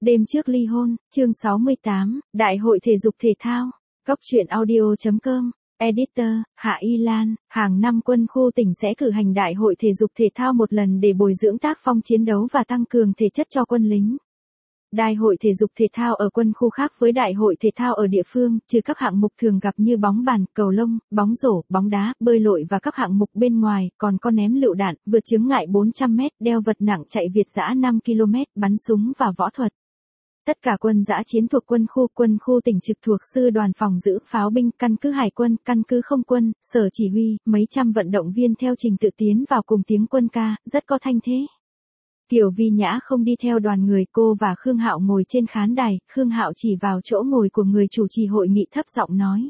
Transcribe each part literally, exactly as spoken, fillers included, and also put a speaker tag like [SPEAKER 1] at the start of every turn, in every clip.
[SPEAKER 1] Đêm trước ly hôn, chương sáu mươi tám, Đại hội thể dục thể thao. Cóc truyện audio chấm com, Editor, Hạ Y Lan. Hàng năm quân khu tỉnh sẽ cử hành đại hội thể dục thể thao một lần để bồi dưỡng tác phong chiến đấu và tăng cường thể chất cho quân lính. Đại hội thể dục thể thao ở quân khu khác với đại hội thể thao ở địa phương, trừ các hạng mục thường gặp như bóng bàn, cầu lông, bóng rổ, bóng đá, bơi lội và các hạng mục bên ngoài, còn có ném lựu đạn, vượt chướng ngại bốn trăm mét, đeo vật nặng chạy việt dã năm ki lô mét, bắn súng và võ thuật. Tất cả quân dã chiến thuộc quân khu, quân khu tỉnh trực thuộc sư đoàn phòng giữ, pháo binh, căn cứ hải quân, căn cứ không quân, sở chỉ huy, mấy trăm vận động viên theo trình tự tiến vào cùng tiếng quân ca, rất có thanh thế. Kiều Vi Nhã không đi theo đoàn người, cô và Khương Hạo ngồi trên khán đài, Khương Hạo chỉ vào chỗ ngồi của người chủ trì hội nghị thấp giọng nói.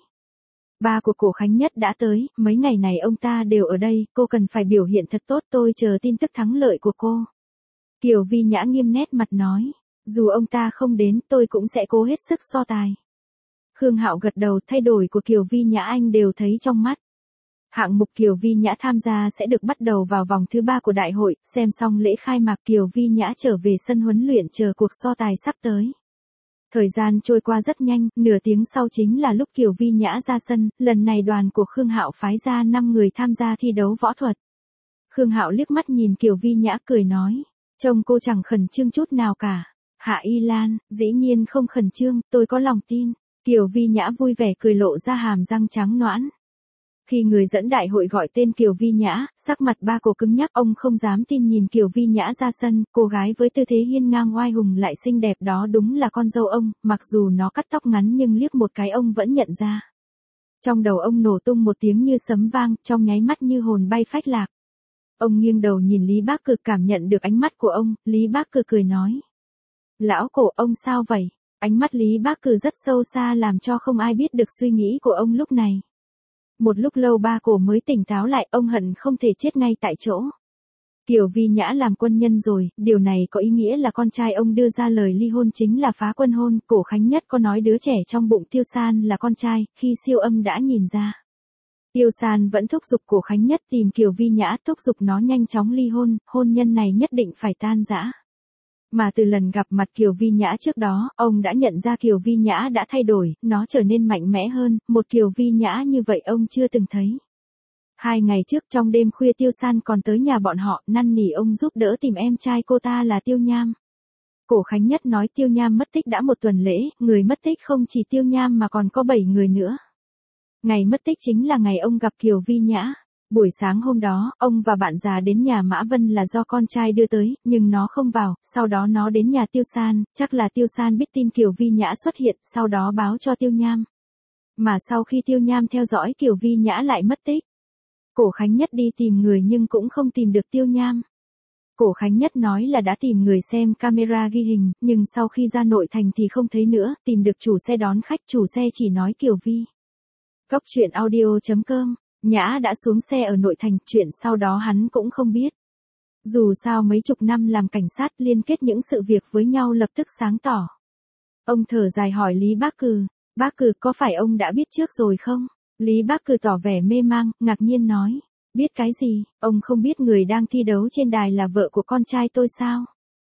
[SPEAKER 1] Ba của Cổ Khánh Nhất đã tới, mấy ngày này ông ta đều ở đây, cô cần phải biểu hiện thật tốt, tôi chờ tin tức thắng lợi của cô. Kiều Vi Nhã nghiêm nét mặt nói. Dù ông ta không đến, tôi cũng sẽ cố hết sức so tài. Khương Hạo gật đầu, thay đổi của Kiều Vi Nhã anh đều thấy trong mắt. Hạng mục Kiều Vi Nhã tham gia sẽ được bắt đầu vào vòng thứ ba của đại hội, xem xong lễ khai mạc Kiều Vi Nhã trở về sân huấn luyện chờ cuộc so tài sắp tới. Thời gian trôi qua rất nhanh, nửa tiếng sau chính là lúc Kiều Vi Nhã ra sân, lần này đoàn của Khương Hạo phái ra năm người tham gia thi đấu võ thuật. Khương Hạo liếc mắt nhìn Kiều Vi Nhã cười nói, trông cô chẳng khẩn trương chút nào cả. Hạ Y Lan, dĩ nhiên không khẩn trương, tôi có lòng tin. Kiều Vi Nhã vui vẻ cười lộ ra hàm răng trắng nõn. Khi người dẫn đại hội gọi tên Kiều Vi Nhã, sắc mặt ba cô cứng nhắc, ông không dám tin nhìn Kiều Vi Nhã ra sân, cô gái với tư thế hiên ngang oai hùng lại xinh đẹp đó đúng là con dâu ông, mặc dù nó cắt tóc ngắn nhưng liếc một cái ông vẫn nhận ra. Trong đầu ông nổ tung một tiếng như sấm vang, trong nháy mắt như hồn bay phách lạc. Ông nghiêng đầu nhìn Lý Bác Cực cảm nhận được ánh mắt của ông, Lý Bác Cực cười nói. Lão Cổ, ông sao vậy? Ánh mắt Lý Bác Cử rất sâu xa làm cho không ai biết được suy nghĩ của ông lúc này. Một lúc lâu ba Cổ mới tỉnh táo lại, ông hận không thể chết ngay tại chỗ. Kiều Vi Nhã làm quân nhân rồi, điều này có ý nghĩa là con trai ông đưa ra lời ly hôn chính là phá quân hôn. Cổ Khánh Nhất có nói đứa trẻ trong bụng Tiêu San là con trai, khi siêu âm đã nhìn ra. Tiêu San vẫn thúc giục Cổ Khánh Nhất tìm Kiều Vi Nhã, thúc giục nó nhanh chóng ly hôn, hôn nhân này nhất định phải tan rã. Mà từ lần gặp mặt Kiều Vi Nhã trước đó, ông đã nhận ra Kiều Vi Nhã đã thay đổi, nó trở nên mạnh mẽ hơn, một Kiều Vi Nhã như vậy ông chưa từng thấy. Hai ngày trước trong đêm khuya Tiêu San còn tới nhà bọn họ, năn nỉ ông giúp đỡ tìm em trai cô ta là Tiêu Nham. Cổ Khánh Nhất nói Tiêu Nham mất tích đã một tuần lễ, người mất tích không chỉ Tiêu Nham mà còn có bảy người nữa. Ngày mất tích chính là ngày ông gặp Kiều Vi Nhã. Buổi sáng hôm đó, ông và bạn già đến nhà Mã Vân là do con trai đưa tới, nhưng nó không vào, sau đó nó đến nhà Tiêu San, chắc là Tiêu San biết tin Kiều Vi Nhã xuất hiện, sau đó báo cho Tiêu Nham. Mà sau khi Tiêu Nham theo dõi Kiều Vi Nhã lại mất tích. Cổ Khánh Nhất đi tìm người nhưng cũng không tìm được Tiêu Nham. Cổ Khánh Nhất nói là đã tìm người xem camera ghi hình, nhưng sau khi ra nội thành thì không thấy nữa, tìm được chủ xe đón khách, chủ xe chỉ nói Kiều Vi. Cóc truyện audio chấm com. Nhã đã xuống xe ở nội thành, chuyện sau đó hắn cũng không biết. Dù sao mấy chục năm làm cảnh sát liên kết những sự việc với nhau lập tức sáng tỏ. Ông thở dài hỏi Lý Bác Cừ, Bác Cừ có phải ông đã biết trước rồi không? Lý Bác Cừ tỏ vẻ mê mang, ngạc nhiên nói, biết cái gì, ông không biết người đang thi đấu trên đài là vợ của con trai tôi sao?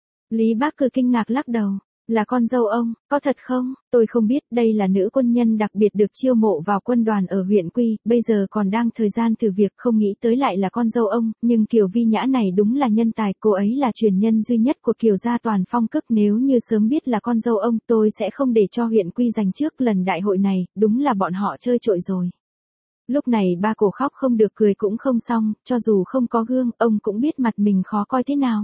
[SPEAKER 1] Lý Bác Cừ kinh ngạc lắc đầu. Là con dâu ông, có thật không? Tôi không biết, đây là nữ quân nhân đặc biệt được chiêu mộ vào quân đoàn ở huyện Quy, bây giờ còn đang thời gian thử việc, không nghĩ tới lại là con dâu ông, nhưng Kiều Vi Nhã này đúng là nhân tài, cô ấy là truyền nhân duy nhất của Kiều gia toàn phong cức, nếu như sớm biết là con dâu ông, tôi sẽ không để cho huyện Quy giành trước lần đại hội này, đúng là bọn họ chơi trội rồi. Lúc này ba Cổ khóc không được cười cũng không xong, cho dù không có gương, ông cũng biết mặt mình khó coi thế nào.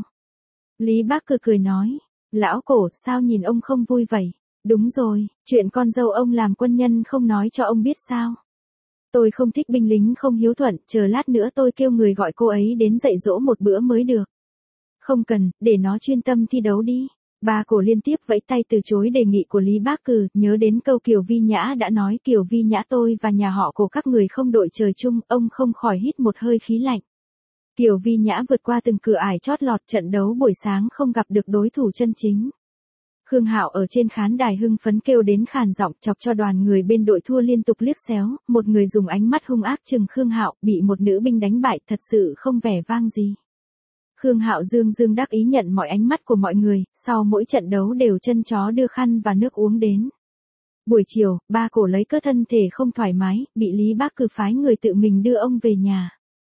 [SPEAKER 1] Lý Bác Cừ cười nói. Lão Cổ, sao nhìn ông không vui vậy? Đúng rồi, chuyện con dâu ông làm quân nhân không nói cho ông biết sao? Tôi không thích binh lính không hiếu thuận, chờ lát nữa tôi kêu người gọi cô ấy đến dạy dỗ một bữa mới được. Không cần, để nó chuyên tâm thi đấu đi. Ba Cổ liên tiếp vẫy tay từ chối đề nghị của Lý Bác Cừ, nhớ đến câu Kiều Vi Nhã đã nói Kiều Vi Nhã tôi và nhà họ Cổ các người không đội trời chung, ông không khỏi hít một hơi khí lạnh. Kiều Vi Nhã vượt qua từng cửa ải chót lọt, trận đấu buổi sáng không gặp được đối thủ chân chính. Khương Hạo ở trên khán đài hưng phấn kêu đến khàn giọng, chọc cho đoàn người bên đội thua liên tục liếc xéo, một người dùng ánh mắt hung ác chừng Khương Hạo, bị một nữ binh đánh bại thật sự không vẻ vang gì. Khương Hạo Dương dương đắc ý nhận mọi ánh mắt của mọi người, sau mỗi trận đấu đều chân chó đưa khăn và nước uống đến. Buổi chiều, ba cổ lấy cớ thân thể không thoải mái, bị Lý Bác cử phái người tự mình đưa ông về nhà.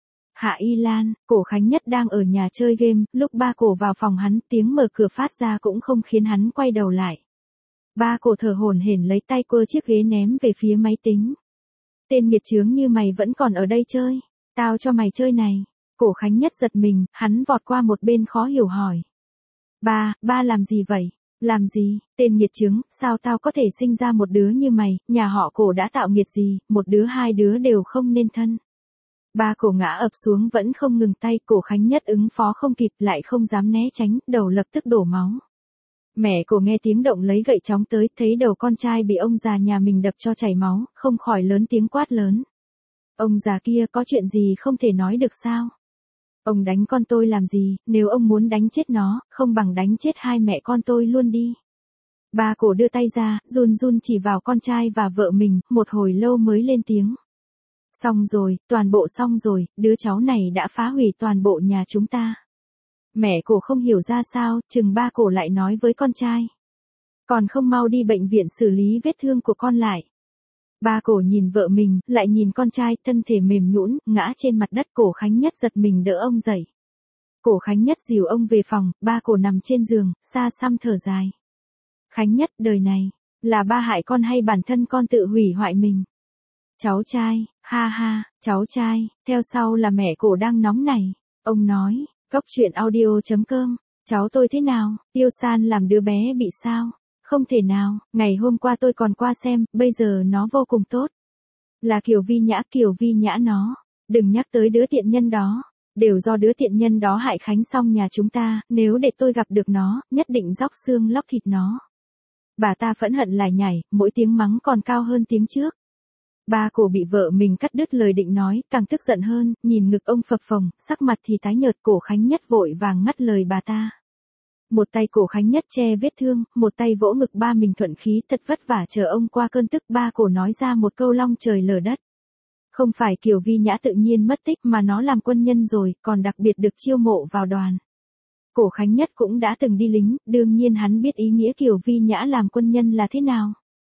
[SPEAKER 1] Hạ Y Lan, Cổ Khánh Nhất đang ở nhà chơi game, lúc ba cổ vào phòng hắn, tiếng mở cửa phát ra cũng không khiến hắn quay đầu lại. Ba cổ thở hổn hển lấy tay quơ chiếc ghế ném về phía máy tính. Tên nghiệt chướng như mày vẫn còn ở đây chơi, tao cho mày chơi này. Cổ Khánh Nhất giật mình, hắn vọt qua một bên khó hiểu hỏi. Ba, ba làm gì vậy? Làm gì, tên nghiệt chướng, sao tao có thể sinh ra một đứa như mày, nhà họ Cổ đã tạo nghiệt gì, một đứa hai đứa đều không nên thân. Ba cổ ngã ập xuống vẫn không ngừng tay, Cổ Khánh Nhất ứng phó không kịp lại không dám né tránh, đầu lập tức đổ máu. Mẹ cổ nghe tiếng động lấy gậy chóng tới, thấy đầu con trai bị ông già nhà mình đập cho chảy máu, không khỏi lớn tiếng quát lớn. Ông già kia có chuyện gì không thể nói được sao? Ông đánh con tôi làm gì, nếu ông muốn đánh chết nó, không bằng đánh chết hai mẹ con tôi luôn đi. Ba cổ đưa tay ra, run run chỉ vào con trai và vợ mình, một hồi lâu mới lên tiếng. Xong rồi, toàn bộ xong rồi, đứa cháu này đã phá hủy toàn bộ nhà chúng ta. Mẹ cổ không hiểu ra sao, chừng ba cổ lại nói với con trai. Còn không mau đi bệnh viện xử lý vết thương của con lại. Ba cổ nhìn vợ mình, lại nhìn con trai, thân thể mềm nhũn, ngã trên mặt đất. Cổ Khánh Nhất giật mình đỡ ông dậy. Cổ Khánh Nhất dìu ông về phòng, ba cổ nằm trên giường, xa xăm thở dài. Khánh Nhất, đời này, là ba hại con hay bản thân con tự hủy hoại mình? Cháu trai, ha ha, cháu trai, theo sau là mẹ cổ đang nóng nảy. Ông nói, Cốc truyện audio chấm com, cháu tôi thế nào, Tiêu San làm đứa bé bị sao? Không thể nào, ngày hôm qua tôi còn qua xem, bây giờ nó vô cùng tốt. Là Kiều Vi Nhã, Kiều Vi Nhã nó, đừng nhắc tới đứa tiện nhân đó, đều do đứa tiện nhân đó hại Khánh xong nhà chúng ta, nếu để tôi gặp được nó, nhất định róc xương lóc thịt nó. Bà ta phẫn hận lại nhảy, mỗi tiếng mắng còn cao hơn tiếng trước. Ba cổ bị vợ mình cắt đứt lời định nói, càng tức giận hơn, nhìn ngực ông phập phồng, sắc mặt thì tái nhợt. Cổ Khánh Nhất vội vàng ngắt lời bà ta. Một tay Cổ Khánh Nhất che vết thương, một tay vỗ ngực ba mình thuận khí, thật vất vả chờ ông qua cơn tức. Ba cổ nói ra một câu long trời lở đất. Không phải Kiều Vi Nhã tự nhiên mất tích mà nó làm quân nhân rồi, còn đặc biệt được chiêu mộ vào đoàn. Cổ Khánh Nhất cũng đã từng đi lính, đương nhiên hắn biết ý nghĩa Kiều Vi Nhã làm quân nhân là thế nào.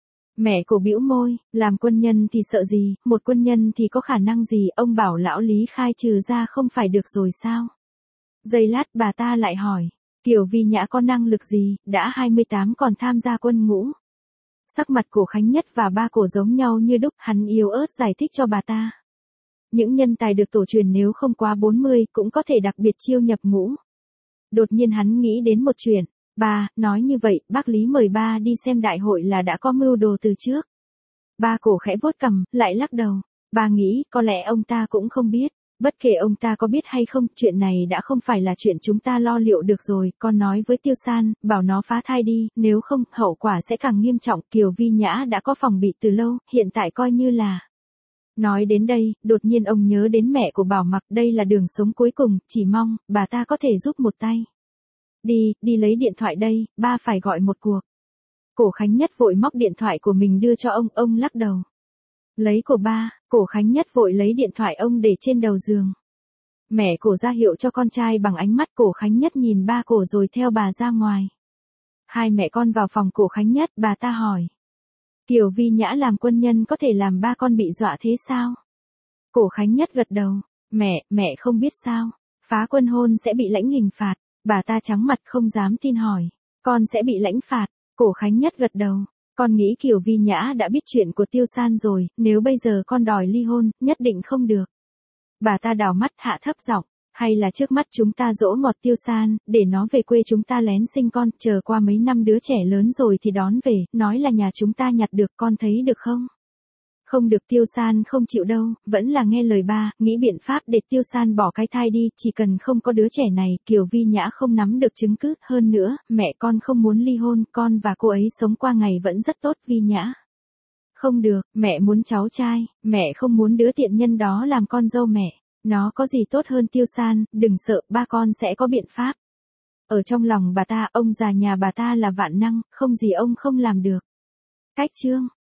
[SPEAKER 1] Mẹ cổ bĩu môi, làm quân nhân thì sợ gì, một quân nhân thì có khả năng gì, ông bảo lão Lý khai trừ ra không phải được rồi sao? Giây lát bà ta lại hỏi, Kiều Vi Nhã có năng lực gì, đã hai mươi tám còn tham gia quân ngũ. Sắc mặt Cổ Khánh Nhất và ba cổ giống nhau như đúc, hắn yếu ớt giải thích cho bà ta. Những nhân tài được tổ truyền nếu không quá bốn mươi cũng có thể đặc biệt chiêu nhập ngũ. Đột nhiên hắn nghĩ đến một chuyện. Ba, nói như vậy, bác Lý mời ba đi xem đại hội là đã có mưu đồ từ trước. Ba cổ khẽ vuốt cằm, lại lắc đầu. Ba nghĩ, có lẽ ông ta cũng không biết. Bất kể ông ta có biết hay không, chuyện này đã không phải là chuyện chúng ta lo liệu được rồi. Con nói với Tiêu San, bảo nó phá thai đi, nếu không, hậu quả sẽ càng nghiêm trọng. Kiều Vi Nhã đã có phòng bị từ lâu, hiện tại coi như là... Nói đến đây, đột nhiên ông nhớ đến mẹ của Bảo Mặc, đây là đường sống cuối cùng, chỉ mong, bà ta có thể giúp một tay. Đi, đi lấy điện thoại đây, ba phải gọi một cuộc. Cổ Khánh Nhất vội móc điện thoại của mình đưa cho ông, ông lắc đầu. Lấy của ba, Cổ Khánh Nhất vội lấy điện thoại ông để trên đầu giường. Mẹ cổ ra hiệu cho con trai bằng ánh mắt. Cổ Khánh Nhất nhìn ba cổ rồi theo bà ra ngoài. Hai mẹ con vào phòng Cổ Khánh Nhất, bà ta hỏi. Kiều Vi Nhã làm quân nhân có thể làm ba con bị dọa thế sao? Cổ Khánh Nhất gật đầu. Mẹ, mẹ không biết sao, phá quân hôn sẽ bị lãnh hình phạt. Bà ta trắng mặt không dám tin hỏi. Con sẽ bị lãnh phạt. Cổ Khánh Nhất gật đầu. Con nghĩ Kiều Vi Nhã đã biết chuyện của Tiêu San rồi, nếu bây giờ con đòi ly hôn, nhất định không được. Bà ta đào mắt hạ thấp giọng. Hay là trước mắt chúng ta dỗ ngọt Tiêu San, để nó về quê chúng ta lén sinh con, chờ qua mấy năm đứa trẻ lớn rồi thì đón về, nói là nhà chúng ta nhặt được, con thấy được không? Không được, Tiêu San không chịu đâu, vẫn là nghe lời ba, nghĩ biện pháp để Tiêu San bỏ cái thai đi, chỉ cần không có đứa trẻ này. Kiều Vi Nhã không nắm được chứng cứ, hơn nữa, mẹ con không muốn ly hôn, con và cô ấy sống qua ngày vẫn rất tốt. Vi Nhã. Không được, mẹ muốn cháu trai, mẹ không muốn đứa tiện nhân đó làm con dâu mẹ. Nó có gì tốt hơn Tiêu San, đừng sợ, ba con sẽ có biện pháp. Ở trong lòng bà ta, ông già nhà bà ta là vạn năng, không gì ông không làm được. Cách chương